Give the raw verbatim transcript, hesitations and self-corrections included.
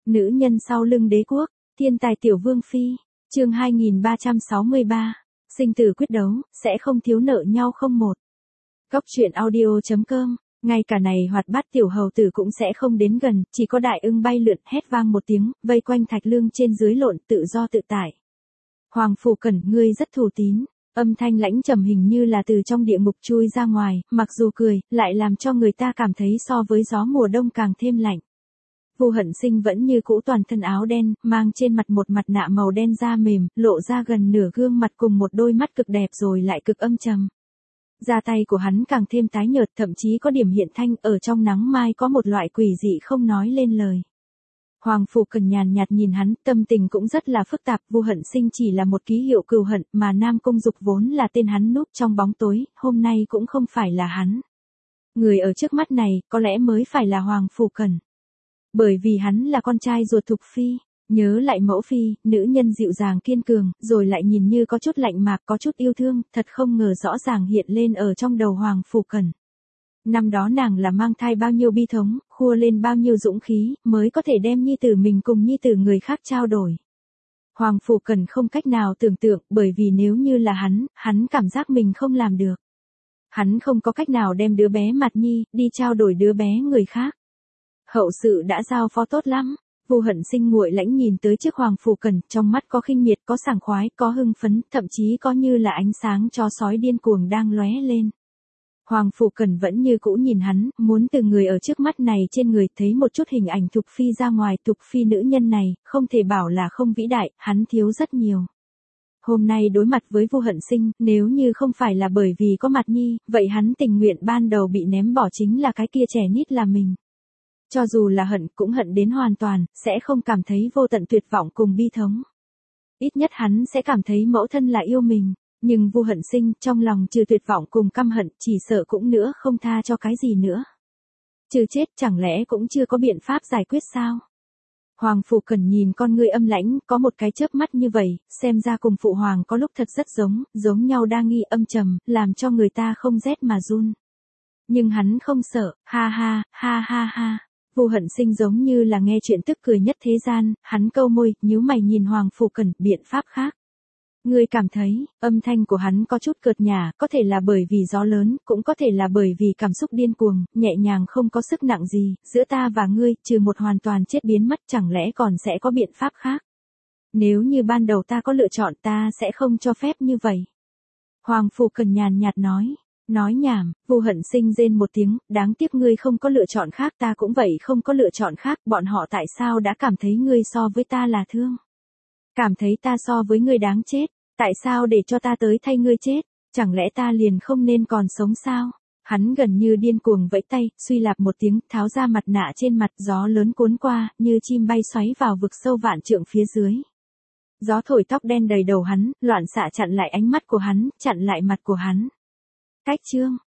Nữ nhân sau lưng đế quốc, thiên tài tiểu vương phi, chương hai nghìn ba trăm sáu mươi ba, sinh tử quyết đấu, sẽ không thiếu nợ nhau không một. Góc truyện audio.com, ngay cả này hoạt bát tiểu hầu tử cũng sẽ không đến gần, chỉ có đại ưng bay lượn hét vang một tiếng, vây quanh Thạch Lương trên dưới lộn tự do tự tại. Hoàng Phủ Cẩn, ngươi rất thù tín, âm thanh lãnh trầm hình như là từ trong địa ngục chui ra ngoài, mặc dù cười, lại làm cho người ta cảm thấy so với gió mùa đông càng thêm lạnh. Vu Hận Sinh vẫn như cũ toàn thân áo đen, mang trên mặt một mặt nạ màu đen da mềm, lộ ra gần nửa gương mặt cùng một đôi mắt cực đẹp rồi lại cực âm trầm. Da tay của hắn càng thêm tái nhợt, thậm chí có điểm hiện thanh, ở trong nắng mai có một loại quỷ dị không nói lên lời. Hoàng Phủ Cẩn nhàn nhạt nhìn hắn, tâm tình cũng rất là phức tạp. Vu Hận Sinh chỉ là một ký hiệu cừu hận, mà Nam Cung Dục vốn là tên hắn núp trong bóng tối, hôm nay cũng không phải là hắn. Người ở trước mắt này, có lẽ mới phải là Hoàng Phủ Cẩn. Bởi vì hắn là con trai ruột Thục Phi, nhớ lại mẫu phi, nữ nhân dịu dàng kiên cường, rồi lại nhìn như có chút lạnh mạc, có chút yêu thương, thật không ngờ rõ ràng hiện lên ở trong đầu Hoàng Phủ Cẩn. Năm đó nàng là mang thai bao nhiêu bi thống, khua lên bao nhiêu dũng khí, mới có thể đem nhi tử mình cùng nhi tử người khác trao đổi. Hoàng Phủ Cẩn không cách nào tưởng tượng, bởi vì nếu như là hắn, hắn cảm giác mình không làm được. Hắn không có cách nào đem đứa bé Mạt Nhi, đi trao đổi đứa bé người khác. Hậu sự đã giao phó tốt lắm. Vu Hận Sinh nguội lãnh nhìn tới trước Hoàng Phủ Cẩn, trong mắt có khinh miệt, có sảng khoái, có hưng phấn, thậm chí có như là ánh sáng chó sói điên cuồng đang lóe lên. Hoàng Phủ Cẩn vẫn như cũ nhìn hắn, muốn từ người ở trước mắt này trên người thấy một chút hình ảnh Thục Phi ra ngoài. Thục Phi nữ nhân này, không thể bảo là không vĩ đại, hắn thiếu rất nhiều. Hôm nay đối mặt với Vu Hận Sinh, nếu như không phải là bởi vì có Mạt Nhi, vậy hắn tình nguyện ban đầu bị ném bỏ chính là cái kia trẻ nít là mình. Cho dù là hận cũng hận đến hoàn toàn, sẽ không cảm thấy vô tận tuyệt vọng cùng bi thống. Ít nhất hắn sẽ cảm thấy mẫu thân là yêu mình, nhưng Vu Hận Sinh trong lòng trừ tuyệt vọng cùng căm hận, chỉ sợ cũng nữa không tha cho cái gì nữa. Trừ chết chẳng lẽ cũng chưa có biện pháp giải quyết sao? Hoàng Phủ Cẩn nhìn con ngươi âm lãnh, có một cái chớp mắt như vậy, xem ra cùng Phụ Hoàng có lúc thật rất giống, giống nhau đa nghi âm trầm, làm cho người ta không rét mà run. Nhưng hắn không sợ, ha ha, ha ha ha. Vu Hận Sinh giống như là nghe chuyện tức cười nhất thế gian, hắn câu môi, nhíu mày nhìn Hoàng Phủ Cẩn, biện pháp khác. Ngươi cảm thấy, âm thanh của hắn có chút cợt nhả, có thể là bởi vì gió lớn, cũng có thể là bởi vì cảm xúc điên cuồng, nhẹ nhàng không có sức nặng gì, giữa ta và ngươi, trừ một hoàn toàn chết biến mất, chẳng lẽ còn sẽ có biện pháp khác. Nếu như ban đầu ta có lựa chọn, ta sẽ không cho phép như vậy. Hoàng Phủ Cẩn nhàn nhạt nói. Nói nhảm, Vu Hận Sinh rên một tiếng, đáng tiếc ngươi không có lựa chọn khác, ta cũng vậy không có lựa chọn khác, bọn họ tại sao đã cảm thấy ngươi so với ta là thương? Cảm thấy ta so với ngươi đáng chết, tại sao để cho ta tới thay ngươi chết, chẳng lẽ ta liền không nên còn sống sao? Hắn gần như điên cuồng vẫy tay, suy lạp một tiếng, tháo ra mặt nạ trên mặt, gió lớn cuốn qua, như chim bay xoáy vào vực sâu vạn trượng phía dưới. Gió thổi tóc đen đầy đầu hắn, loạn xạ chặn lại ánh mắt của hắn, chặn lại mặt của hắn. Cách chương,